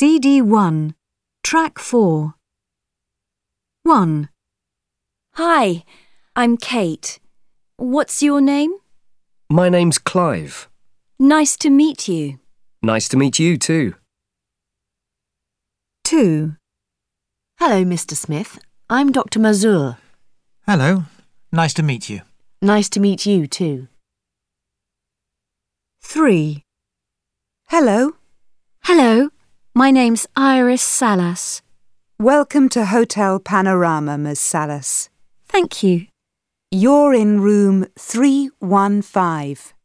CD1, Track 4. 1. Hi, I'm Kate. What's your name? My name's Clive. Nice to meet you. Nice to meet you too. 2. Hello, Mr. Smith. I'm Dr. Mazur. Hello. Nice to meet you. Nice to meet you too. 3. Hello. Hello, my name's Iris Salas. Welcome to Hotel Panorama, Ms. Salas. Thank you. You're in room 315.